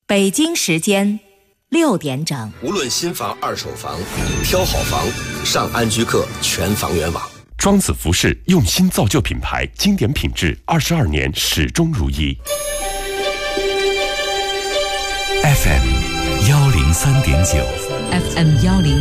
北京时间6点整。 无论新房、二手房，挑好房，上安居客全房源网。 庄子服饰用心造就品牌，经典品质22年始终如一。 FM 103.9 FM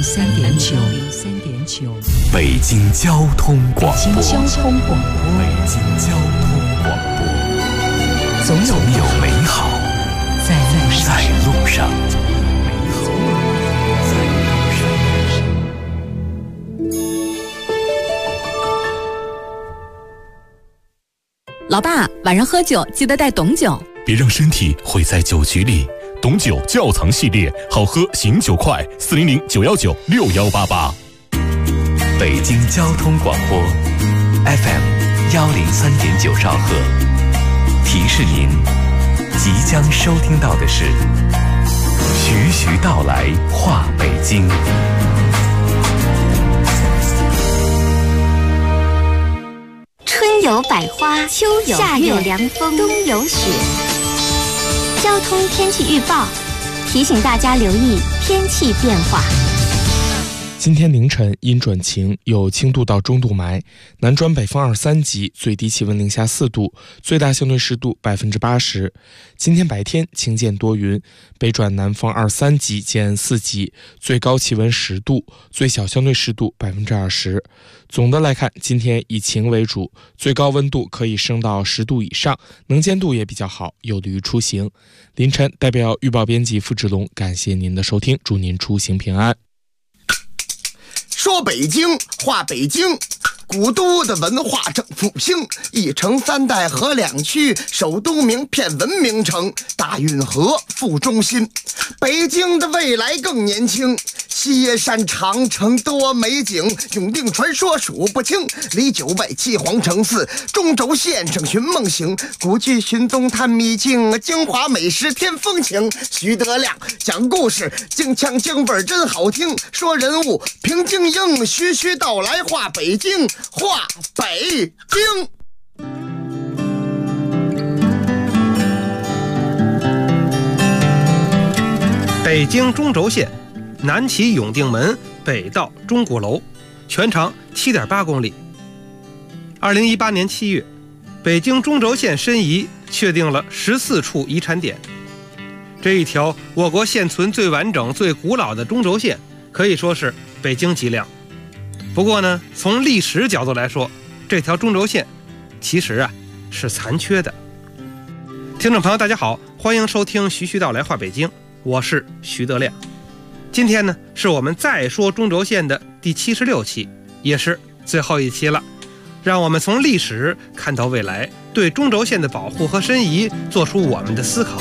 103.9 北京交通广播。 北京交通广播。 北京交通广播。总有美好在路上。 老爸，晚上喝酒记得带董酒， 别让身体毁在酒局里。董酒窖藏系列，好喝醒酒快，400-919-6188。北京交通广播 FM 103.9兆赫，提示您即将收听到的是徐徐道来话北京。 春有百花，秋有夏有凉风，冬有雪。交通天气预报提醒大家留意天气变化。 今天凌晨阴转晴，有轻度到中度霾，南转北风2、3级，最低气温零下4度，最大相对湿度80%。今天白天晴间多云，北转南风2、3级见4级，最高气温10度，最小相对湿度20%。总的来看，今天以晴为主，最高温度可以升到10度以上，能见度也比较好，有利于出行。凌晨代表预报编辑付志龙，感谢您的收听，祝您出行平安。 说北京话北京，古都的文化正复兴，一城3代合2区，首都名片文明城，大运河副中心。北京的未来更年轻，西山长城多美景，永定传说数不清，离9外7皇城4，中轴线上寻梦行，古剧寻踪探秘境，京华美食添风情。徐德亮讲故事，京腔京味真好听，说人物评京英，徐徐道来话北京，话北京。 北京中轴线南起永定门，北到钟鼓楼，全长7.8公里。2018年7月，北京中轴线申遗确定了14处遗产点。这一条我国现存最完整、最古老的中轴线，可以说是北京脊梁。不过呢，从历史角度来说，这条中轴线其实是残缺的。听众朋友大家好，欢迎收听徐徐道来话北京，我是徐德亮。今天呢，是我们再说中轴线的第76期，也是最后一期了。让我们从历史看到未来，对中轴线的保护和申遗做出我们的思考。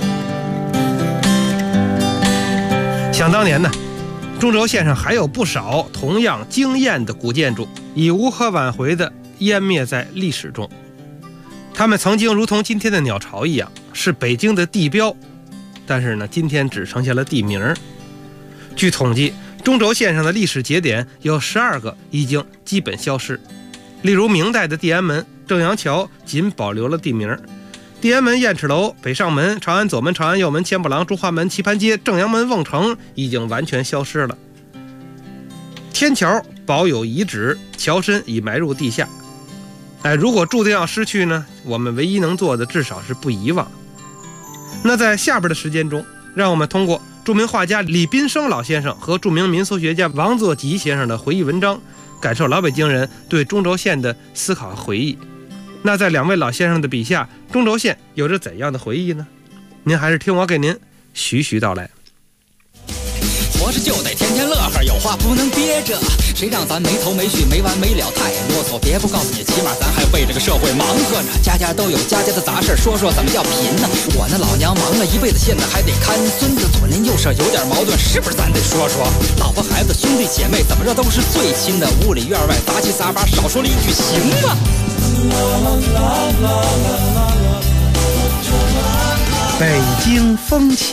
想当年呢，中轴线上还有不少同样惊艳的古建筑，已无可挽回地湮灭在历史中。它们曾经如同今天的鸟巢一样，是北京的地标，但是呢，今天只剩下了地名。据统计，中轴线上的历史节点有12个已经基本消失。例如明代的地安门、正阳桥仅保留了地名，地安门、雁翅楼、北上门、长安左门、长安右门、千步廊、中华门、棋盘街、正阳门、瓮城已经完全消失了。天桥保有遗址，桥身已埋入地下。如果注定要失去呢，我们唯一能做的至少是不遗忘。那在下边的时间中，让我们通过著名画家李宾生老先生和著名民俗学家王作吉先生的回忆文章，感受老北京人对中轴线的思考和回忆。那在2位老先生的笔下，中轴线有着怎样的回忆呢？您还是听我给您徐徐道来。 活着就得天天乐呵，有话不能憋着，谁让咱没头没绪没完没了，太啰嗦。别不告诉你，起码咱还为这个社会忙活着。家家都有家家的杂事，说说怎么叫贫呢？我那老娘忙了一辈子，现在还得看孙子，左邻右舍有点矛盾，是不是咱得说说？老婆孩子兄弟姐妹怎么着都是最亲的，屋里院外杂七杂八，少说了一句行吗？ 北京风情。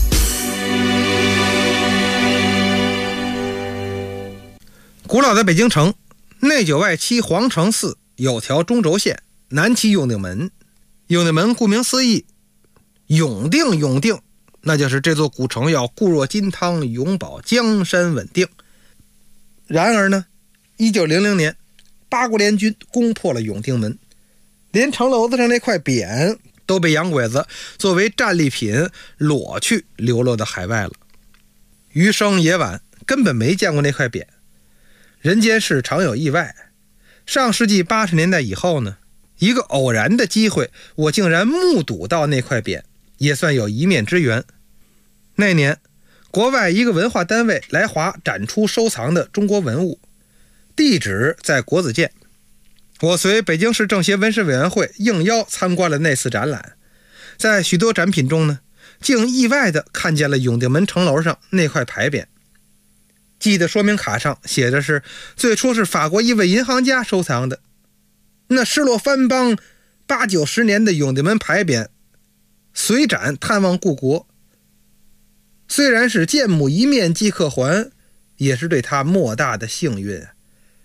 古老的北京城，内9外7皇城4有条中轴线，南起永定门。永定门顾名思义，永定那就是这座古城要固若金汤，永保江山稳定。然而呢，1900年八国联军攻破了永定门，连城楼子上那块匾都被洋鬼子作为战利品裸去流落到海外了。余生也晚，根本没见过那块匾。人间事常有意外，上世纪80年代以后呢，一个偶然的机会，我竟然目睹到那块匾，也算有一面之缘。那年国外一个文化单位来华展出收藏的中国文物，地址在国子监。我随北京市政协文史委员会应邀参观了那次展览，在许多展品中呢，竟意外地看见了永定门城楼上那块牌匾。记得说明卡上写的是最初是法国一位银行家收藏的，那失落藩邦80-90年的永定门牌匾随展探望故国，虽然是见母一面即可还，也是对他莫大的幸运啊。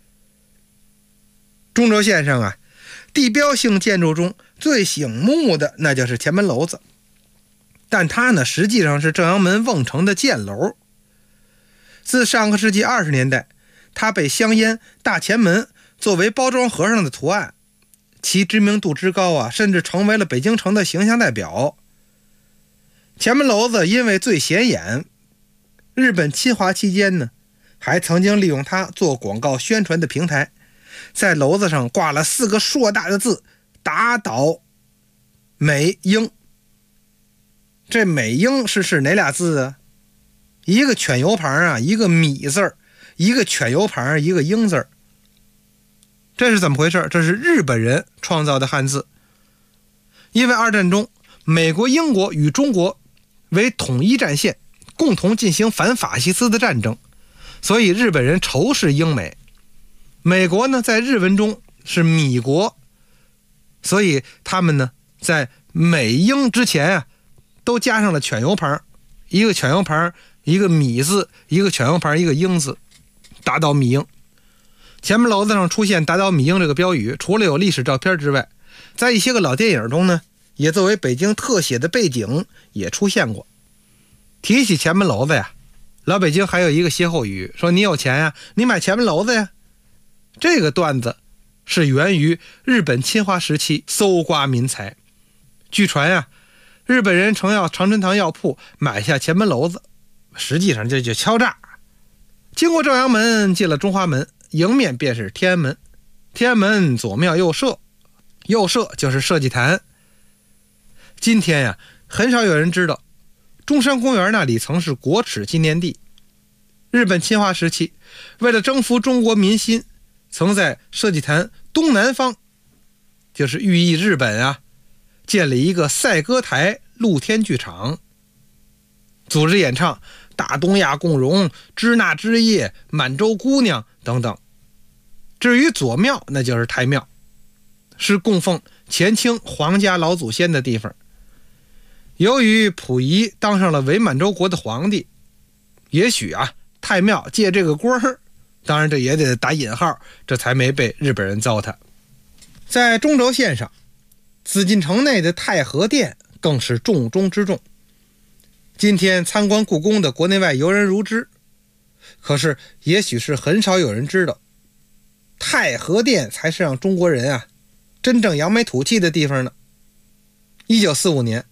中轴线上啊，地标性建筑中最醒目的那就是前门楼子，但它呢实际上是正阳门瓮城的箭楼。自上个世纪20年代，它被镶烟大前门作为包装盒上的图案，其知名度之高啊，甚至成为了北京城的形象代表。前门楼子因为最显眼，日本侵华期间呢，还曾经利用它做广告宣传的平台，在楼子上挂了4个硕大的字，打倒美英。这美英是哪俩字啊？一个犬油旁啊，一个米字儿，一个犬油旁，一个英字儿。这是怎么回事？这是日本人创造的汉字。因为二战中，美国、英国与中国为统一战线，共同进行反法西斯的战争，所以日本人仇视英美。美国呢，在日文中是米国，所以他们呢，在美英之前啊，都加上了犬油旁，一个犬油旁，一个米字，一个犬油旁，一个英字，打倒米英。前门楼子上出现打倒米英这个标语，除了有历史照片之外，在一些个老电影中呢，也作为北京特写的背景也出现过。提起前门楼子呀，老北京还有一个歇后语，说你有钱呀，你买前门楼子呀。这个段子是源于日本侵华时期搜刮民财。据传呀，日本人曾要长春堂药铺买下前门楼子，实际上这就敲诈。经过正阳门，进了中华门，迎面便是天安门。天安门左庙右舍，右舍就是社稷坛。今天呀，很少有人知道，中山公园那里曾是国耻纪念地。日本侵华时期，为了征服中国民心，曾在社稷坛东南方，就是寓意日本啊，建了一个赛歌台露天剧场，组织演唱大东亚共荣、支那之夜、满洲姑娘等等。至于左庙，那就是太庙，是供奉前清皇家老祖先的地方。由于溥仪当上了伪满洲国的皇帝，也许啊，太庙借这个锅儿，当然这也得打引号，这才没被日本人糟蹋。在中轴线上，紫禁城内的太和殿更是重中之重。今天参观故宫的国内外游人如织，可是也许是很少有人知道，太和殿才是让中国人啊真正扬眉吐气的地方呢。1945年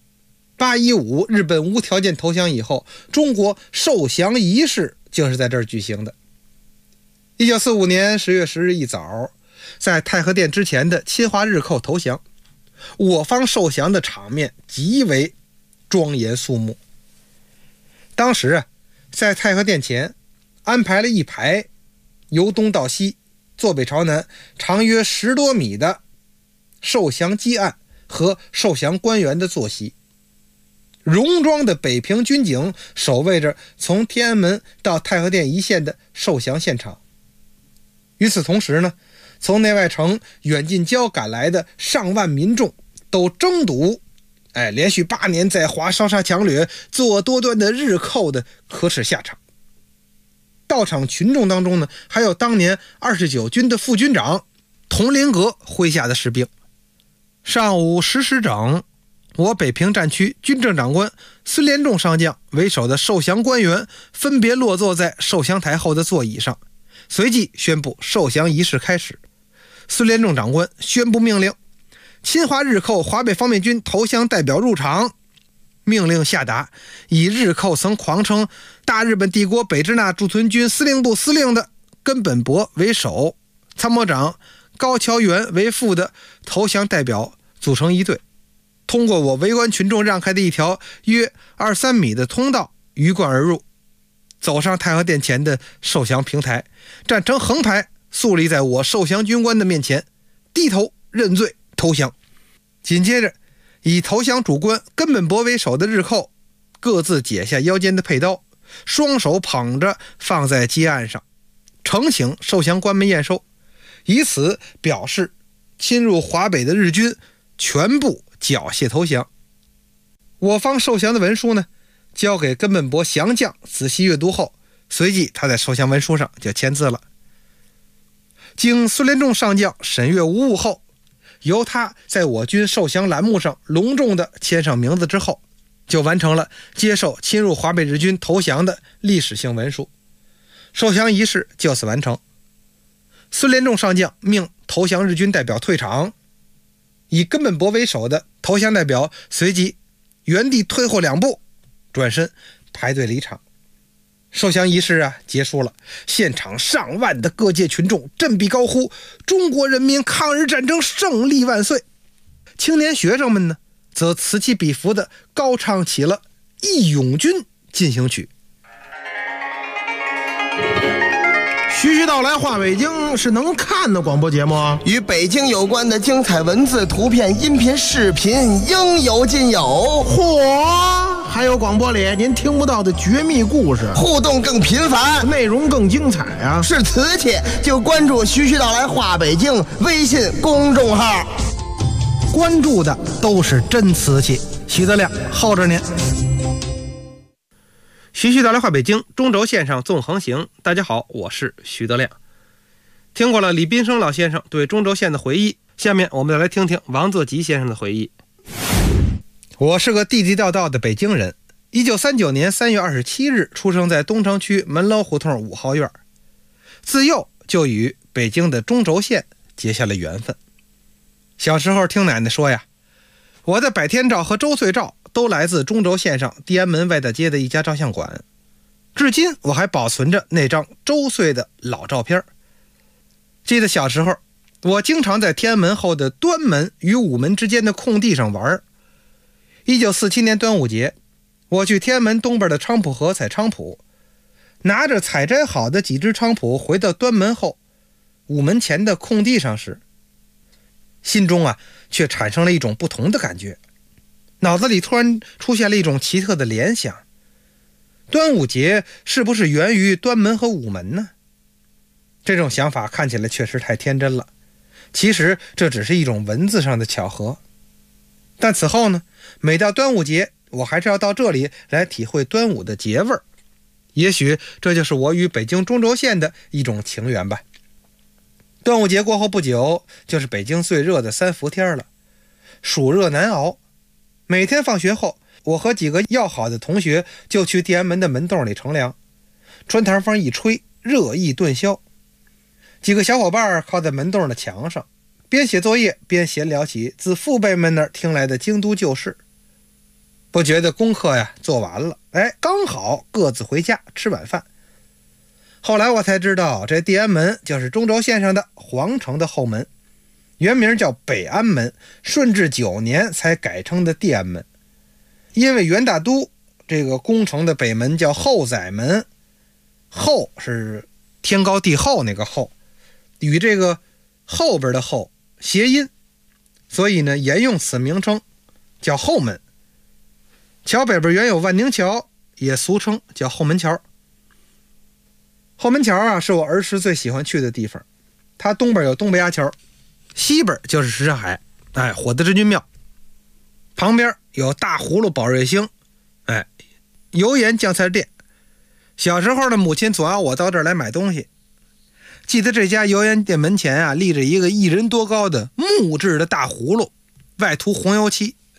8.15日本无条件投降以后，中国受降仪式就是在这儿举行的。1945年10月10日一早，在太和殿之前的侵华日寇投降，我方受降的场面极为庄严肃穆。当时啊，在太和殿前安排了一排由东到西、坐北朝南、长约10多米的受降基案和受降官员的坐席。戎装的北平军警守卫着从天安门到太和殿一线的受降现场。与此同时呢，从内外城远近郊赶来的上万民众都争睹连续8年在华烧杀抢掠、作恶多端的日寇的可耻下场。到场群众当中呢，还有当年29军的副军长佟麟阁麾下的士兵。上午10时整， 我北平战区军政长官孙连仲上将为首的受降官员分别落座在受降台后的座椅上，随即宣布受降仪式开始。孙连仲长官宣布命令：侵华日寇华北方面军投降代表入场。命令下达，以日寇曾狂称大日本帝国北支那驻屯军司令部司令的根本博为首，参谋长高桥元为副的投降代表组成一队，通过我围观群众让开的一条约23米的通道鱼贯而入，走上太和殿前的受降平台，站成横排，肃立在我受降军官的面前，低头认罪投降。紧接着，以投降主官根本博为首的日寇各自解下腰间的佩刀，双手捧着放在阶案上，呈请受降官们验收，以此表示侵入华北的日军全部缴械投降。我方受降的文书呢，交给根本博降将仔细阅读后，随即他在受降文书上就签字了。经孙连仲上将审阅无误后，由他在我军受降栏目上隆重地签上名字之后，就完成了接受侵入华北日军投降的历史性文书，受降仪式就此完成。孙连仲上将命投降日军代表退场，以根本博为首的投降代表随即原地退后2步，转身排队离场。受降仪式结束了，现场上万的各界群众振臂高呼：中国人民抗日战争胜利万岁！青年学生们呢，则此起彼伏地高唱起了《义勇军进行曲》。 徐徐道来话北京是能看的广播节目， 与北京有关的精彩文字、图片、音频、视频应有尽有。 嚯！还有广播里您听不到的绝密故事， 互动更频繁， 内容更精彩啊！ 是瓷器就关注徐徐道来话北京微信公众号， 关注的都是真瓷器。徐德亮候着您。徐徐道来话北京，中轴线上纵横行。大家好，我是徐德亮。听过了李斌生老先生对中轴线的回忆，下面我们再来听听王作吉先生的回忆。我是个地地道道的北京人，1939年3月27日出生在东城区门楼胡同5号院，自幼就与北京的中轴线结下了缘分。小时候听奶奶说呀，我的百天照和周岁照都来自中轴线上地安门外大街的一家照相馆，至今我还保存着那张周岁的老照片。记得小时候，我经常在天安门后的端门与午门之间的空地上玩。1947年端午节，我去天安门东边的菖蒲河采菖蒲，拿着采摘好的几只菖蒲回到端门后午门前的空地上时，心中却产生了一种不同的感觉，脑子里突然出现了一种奇特的联想，端午节是不是源于端门和午门呢？这种想法看起来确实太天真了，其实这只是一种文字上的巧合。但此后呢，每到端午节，我还是要到这里来体会端午的节味儿。也许这就是我与北京中轴线的一种情缘吧。端午节过后不久，就是北京最热的3伏天了，暑热难熬。每天放学后，我和几个要好的同学就去地安门的门洞里乘凉，穿堂风一吹，热意顿消。几个小伙伴靠在门洞的墙上，边写作业边闲聊起自父辈们那儿听来的京都旧事。不觉得功课做完了，刚好各自回家吃晚饭。后来我才知道，这地安门就是中轴线上的皇城的后门，原名叫北安门，顺治9年才改称的地安门。因为元大都这个宫城的北门叫后宰门，后是天高地厚那个后，与这个后边的后谐音，所以呢沿用此名称叫后门。桥北边原有万宁桥，也俗称叫后门桥。后门桥是我儿时最喜欢去的地方，它东边有东北鸭桥，西边就是什刹海，火德之君庙，旁边有大葫芦宝瑞星，油盐酱菜店。小时候呢，母亲总要我到这儿来买东西。记得这家油盐店门前立着一个1人多高的木质的大葫芦，外涂红油漆，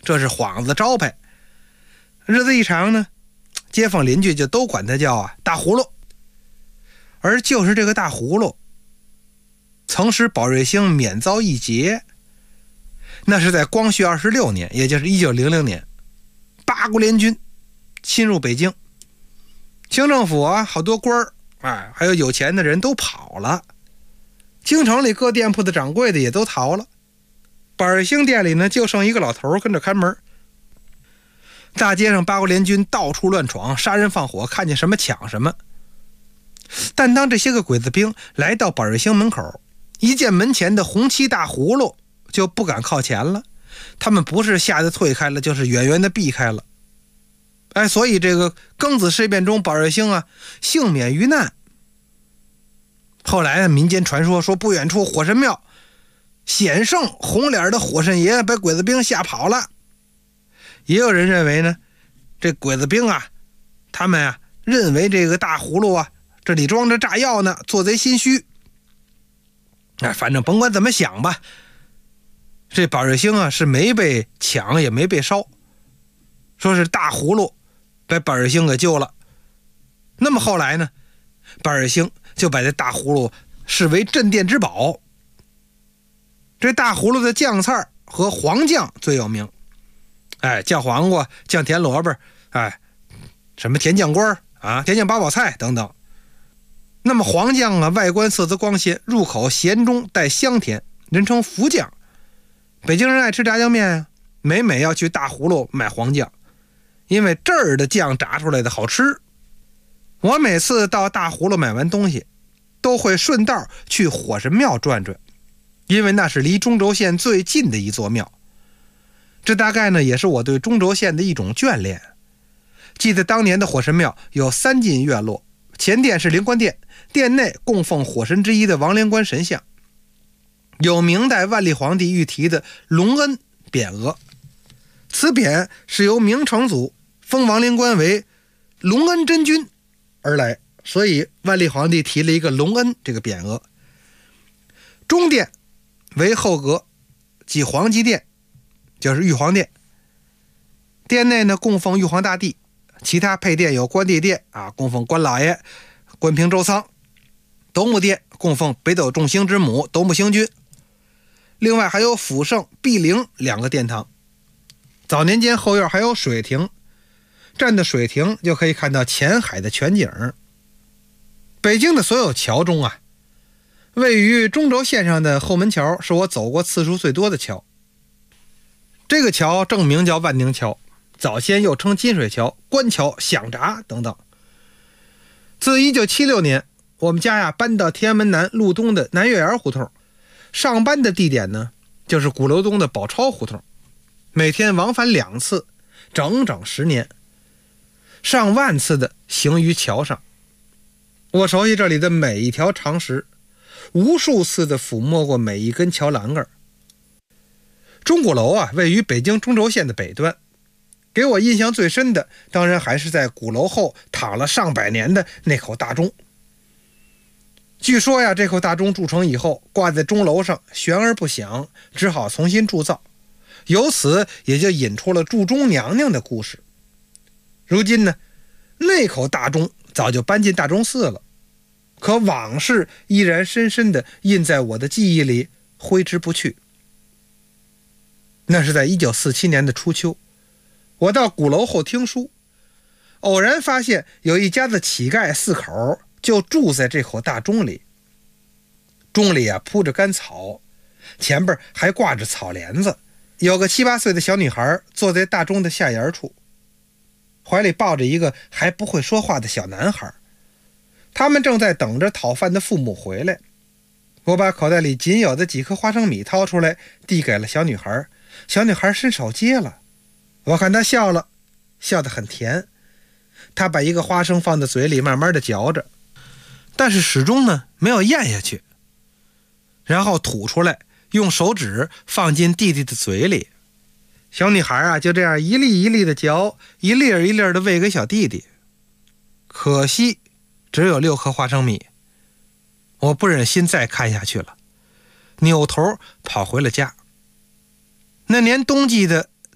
这是幌子招牌。日子一长呢，街坊邻居就都管他叫大葫芦。而就是这个大葫芦，曾使保瑞兴免遭一劫。那是在光绪26年，也就是1900年，八国联军侵入北京，清政府好多官儿还有有钱的人都跑了，京城里各店铺的掌柜的也都逃了，保瑞兴店里呢就剩一个老头跟着看门。大街上八国联军到处乱闯，杀人放火，看见什么抢什么。但当这些个鬼子兵来到保瑞兴门口，一见门前的红漆大葫芦，就不敢靠前了。他们不是吓得退开了，就是远远的避开了。所以这个庚子事变中，保瑞兴幸免于难。后来民间传说不远处火神庙显圣红脸的火神爷被鬼子兵吓跑了。也有人认为呢，这鬼子兵他们认为这个大葫芦这里装着炸药呢，做贼心虚。反正甭管怎么想吧，这保瑞兴是没被抢也没被烧，说是大葫芦把保瑞兴给救了。那么后来呢，保瑞兴就把这大葫芦视为镇店之宝。这大葫芦的酱菜和黄酱最有名，酱黄瓜、酱甜萝卜，什么甜酱瓜甜酱八宝菜等等。那么黄酱外观色泽光鲜，入口咸中带香甜，人称福酱。北京人爱吃炸酱面，每要去大葫芦买黄酱，因为这儿的酱炸出来的好吃。我每次到大葫芦买完东西，都会顺道去火神庙转转，因为那是离中轴线最近的一座庙。这大概呢也是我对中轴线的一种眷恋。记得当年的火神庙有3进院落，前殿是灵官殿，殿内供奉火神之一的王灵官神像，有明代万历皇帝御题的隆恩匾额，此匾是由明成祖封王灵官为隆恩真君而来，所以万历皇帝提了一个隆恩这个匾额。中殿为后阁，即皇极殿，就是玉皇殿。殿内呢供奉玉皇大帝，其他配殿有关帝殿供奉关老爷、关平周仓；斗母殿供奉北斗众星之母斗母星君。另外还有辅圣、碧灵2个殿堂。早年间后院还有水亭，站的水亭就可以看到前海的全景。北京的所有桥中位于中轴线上的后门桥是我走过次数最多的桥。这个桥正名叫万宁桥，早先又称金水桥、官桥、响闸等等。自1976年，我们家搬到天安门南路东的南月园胡同，上班的地点呢就是鼓楼东的宝钞胡同，每天往返2次，整整10年，上万次的行于桥上。我熟悉这里的每一条长石，无数次的抚摸过每一根桥栏杆。钟鼓楼位于北京中轴线的北端，给我印象最深的当然还是在鼓楼后躺了上百年的那口大钟。据说这口大钟铸成以后挂在钟楼上悬而不响，只好重新铸造，由此也就引出了铸钟娘娘的故事。如今呢，那口大钟早就搬进大钟寺了，可往事依然深深地印在我的记忆里，挥之不去。那是在1947年的初秋，我到鼓楼后听书，偶然发现有一家子乞丐4口就住在这口大钟里。钟里铺着干草，前边还挂着草帘子，有个7、8岁的小女孩坐在大钟的下沿处，怀里抱着一个还不会说话的小男孩。他们正在等着讨饭的父母回来。我把口袋里仅有的几颗花生米掏出来，递给了小女孩。小女孩伸手接了，我看她笑了，笑得很甜。她把一个花生放在嘴里慢慢的嚼着，但是始终呢没有咽下去，然后吐出来，用手指放进弟弟的嘴里。小女孩就这样一粒一粒的嚼，一粒一粒的喂给小弟弟。可惜只有6颗花生米，我不忍心再看下去了，扭头跑回了家。那年冬季的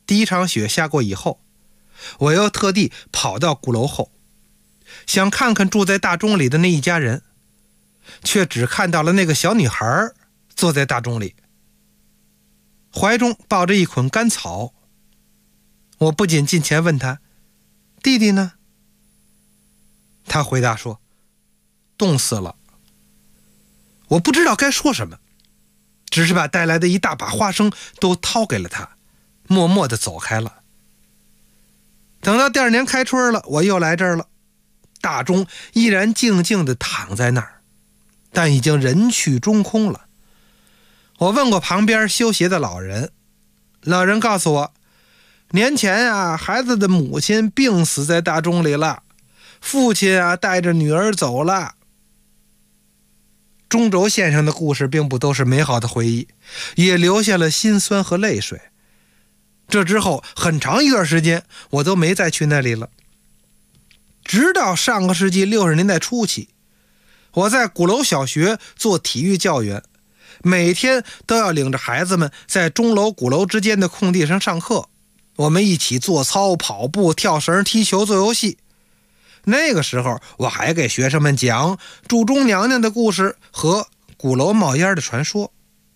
第一场雪下过以后，我又特地跑到鼓楼后，想看看住在大钟里的那一家人，却只看到了那个小女孩坐在大钟里，怀中抱着一捆干草。我不仅近前问她，弟弟呢？她回答说，冻死了。我不知道该说什么，只是把带来的一大把花生都掏给了她，默默地走开了。等到第二年开春了，我又来这儿了，大钟依然静静地躺在那儿，但已经人去中空了。我问过旁边修鞋的老人，老人告诉我，年前啊，孩子的母亲病死在大钟里了，父亲啊带着女儿走了。中轴线上的故事并不都是美好的回忆，也留下了辛酸和泪水。这之后很长一段时间我都没再去那里了。直到上个世纪60年代初期，我在鼓楼小学做体育教员，每天都要领着孩子们在钟楼鼓楼之间的空地上上课，我们一起做操、跑步、跳绳、踢球、做游戏。那个时候我还给学生们讲祝钟娘娘的故事和鼓楼冒烟的传说。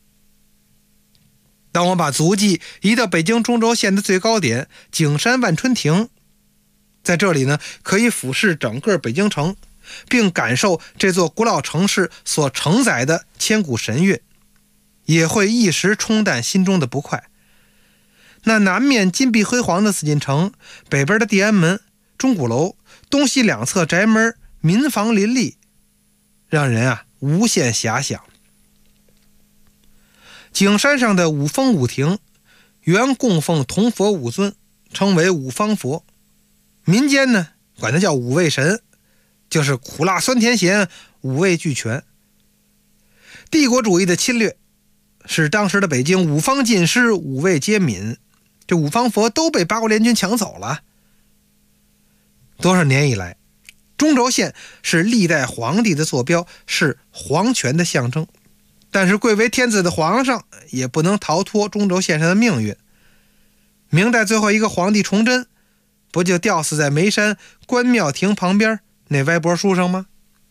当我把足迹移到北京中轴线的最高点景山万春亭，在这里呢，可以俯视整个北京城，并感受这座古老城市所承载的千古神韵，也会一时冲淡心中的不快。那南面金碧辉煌的紫禁城，北边的地安门、钟鼓楼，东西两侧宅门民房林立，让人无限遐想。景山上的五峰五亭原供奉铜佛五尊，称为五方佛，民间呢管它叫五味神，就是苦辣酸甜咸五味俱全。帝国主义的侵略使当时的北京五方尽失，五味皆泯，这五方佛都被八国联军抢走了。多少年以来，中轴线是历代皇帝的坐标，是皇权的象征，但是贵为天子的皇上也不能逃脱中轴线上的命运。明代最后一个皇帝崇祯，不就吊死在眉山关庙亭旁边那歪脖树上吗？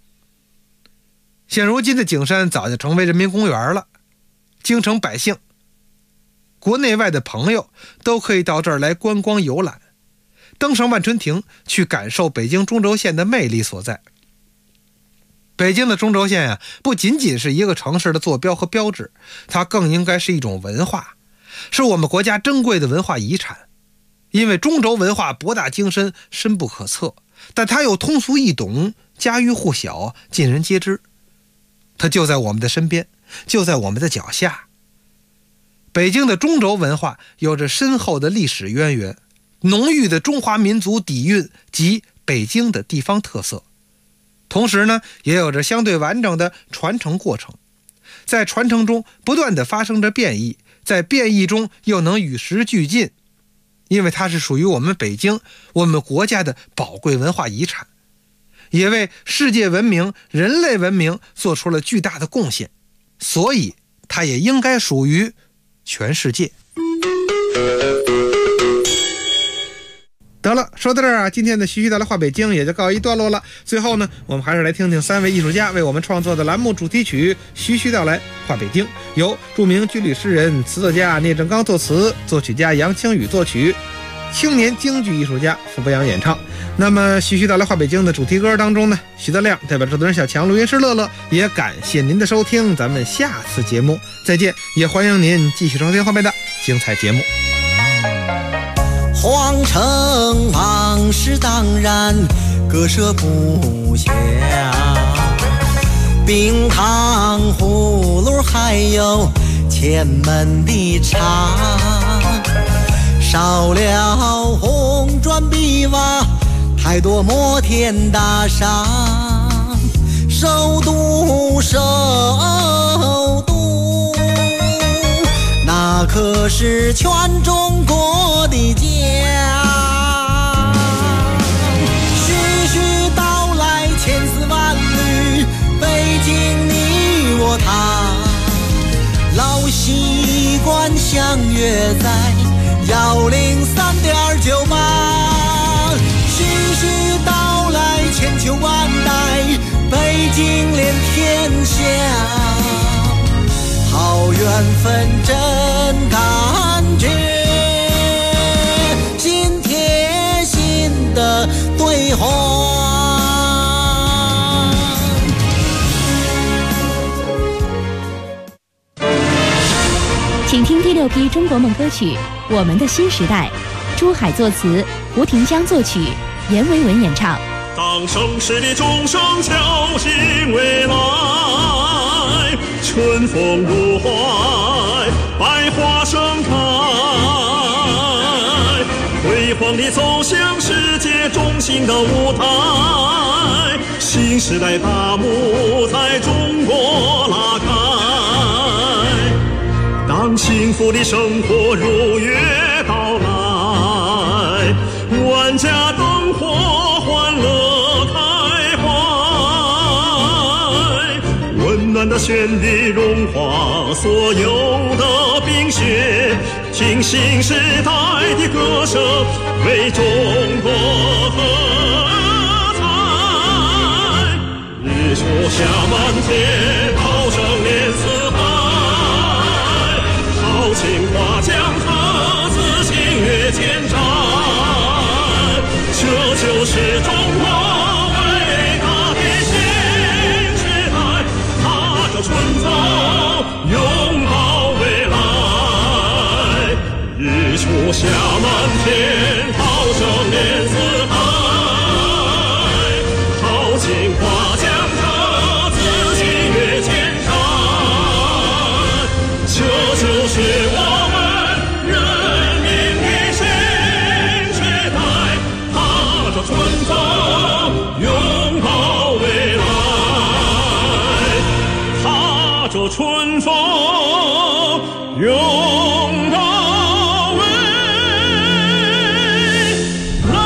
现如今的景山早就成为人民公园了，京城百姓、国内外的朋友都可以到这儿来观光游览，登上万春亭，去感受北京中轴线的魅力所在。北京的中轴线不仅仅是一个城市的坐标和标志，它更应该是一种文化，是我们国家珍贵的文化遗产。因为中轴文化博大精深，深不可测，但它又通俗易懂，家喻户晓，尽人皆知。它就在我们的身边，就在我们的脚下。北京的中轴文化有着深厚的历史渊源，浓郁的中华民族底蕴及北京的地方特色，同时呢，也有着相对完整的传承过程，在传承中不断地发生着变异，在变异中又能与时俱进，因为它是属于我们北京、我们国家的宝贵文化遗产，也为世界文明、人类文明做出了巨大的贡献，所以它也应该属于全世界。得了，说到这儿今天的徐徐道来话北京也就告一段落了。最后呢，我们还是来听听3位艺术家为我们创作的栏目主题曲《徐徐道来话北京》，由著名军旅诗人、词作家聂正刚作词，作曲家杨清宇作曲，青年京剧艺术家傅博洋演唱。那么徐徐道来话北京的主题歌当中呢，徐德亮代表制作人小强、录音师乐乐，也感谢您的收听，咱们下次节目再见，也欢迎您继续收听后面的精彩节目。 皇城往事当然割舍不下，冰糖葫芦还有前门的茶，少了红砖碧瓦，太多摩天大厦，首都那可是全中国的家。徐徐道来千丝万缕，北京你我他，老习惯相约在 103.9吧，徐徐道来，千秋万代，北京连天下，好缘分真感觉，心贴心的对话。 请听第6批中国梦歌曲《我们的新时代》，朱海作词，胡廷江作曲，阎维文演唱。 当盛世的钟声敲醒未来，春风入怀，百花盛开，辉煌地走向世界中心的舞台，新时代大幕在中国拉开。当幸福的生活如约到来，万家灯火欢乐开怀，温暖的旋律融化所有的冰雪，听新时代的歌声为中国喝彩，日出下满天，涛声连四海，豪情华江河，自信越千山，这就是中国伟大的新时代，踏着春风拥抱未来，日出下满天，涛声连四海，豪情华江河，自信越千山，这就是我们人民的新时代，踏着春风拥抱未来，踏着春风拥抱未来。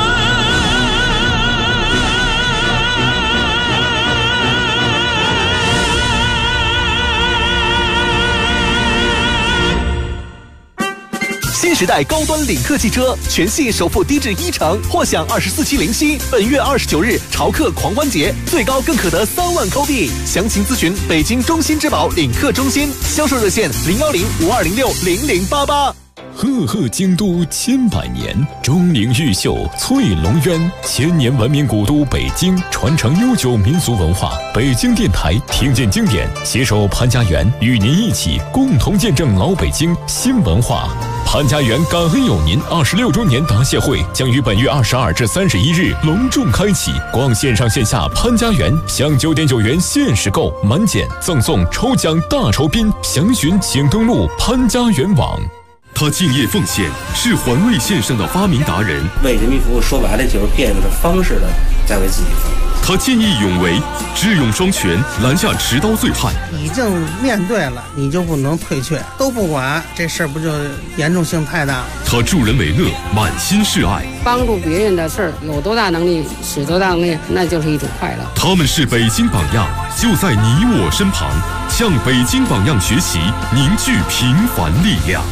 新时代高端领克汽车全系首付低至1成，或享24期零息。本月29日潮客狂欢节，最高更可得3万扣币。详情咨询北京中心之宝领克中心，销售热线010-5206-0088。 赫赫京都千百年，钟灵毓秀翠龙渊，千年文明古都北京，传承悠久民俗文化。北京电台听见经典，携手潘家园，与您一起共同见证老北京新文化。潘家园感恩有您26周年答谢会将于本月22至31日隆重开启，逛线上线下潘家园，享9.9元限时购，满减赠送抽奖大酬宾，详询请登录潘家园网。 他敬业奉献，是环卫线上的发明达人。 为人民服务说白了就是变着方式的在为自己服务。 他见义勇为，智勇双全，拦下持刀醉汉。 已经面对了，你就不能退却，都不管，这事儿不就严重性太大了？ 他助人为乐，满心是爱， 帮助别人的事儿有多大能力使多大能力，那就是一种快乐。 他们是北京榜样，就在你我身旁，向北京榜样学习，凝聚平凡力量。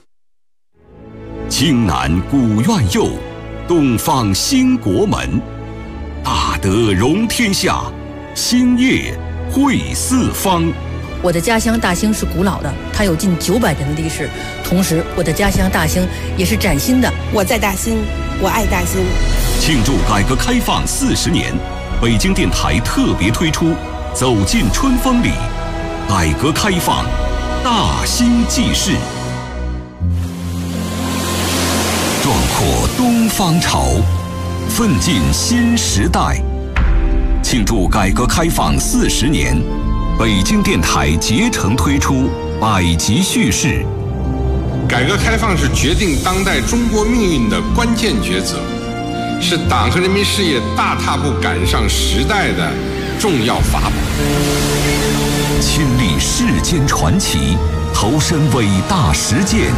京南古院右，东方兴国门，大德容天下，兴业汇四方。 我的家乡大兴是古老的，它有近900年的历史。同时，我的家乡大兴也是崭新的。 我在大兴，我爱大兴。 庆祝改革开放40年，北京电台特别推出《走进春风里》，改革开放大兴纪事。壮阔东方潮，奋进新时代。庆祝改革开放40年，北京电台竭诚推出100集叙事。 改革开放是决定当代中国命运的关键抉择，是党和人民事业大踏步赶上时代的重要法宝。 亲历世间传奇，投身伟大实践，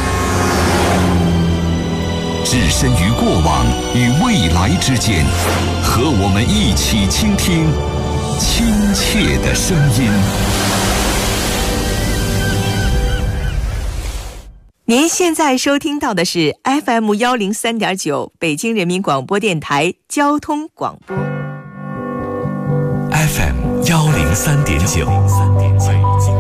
置身于过往与未来之间，和我们一起倾听亲切的声音。 您现在收听到的是 FM 103.9北京人民广播电台交通广播。 FM 103.9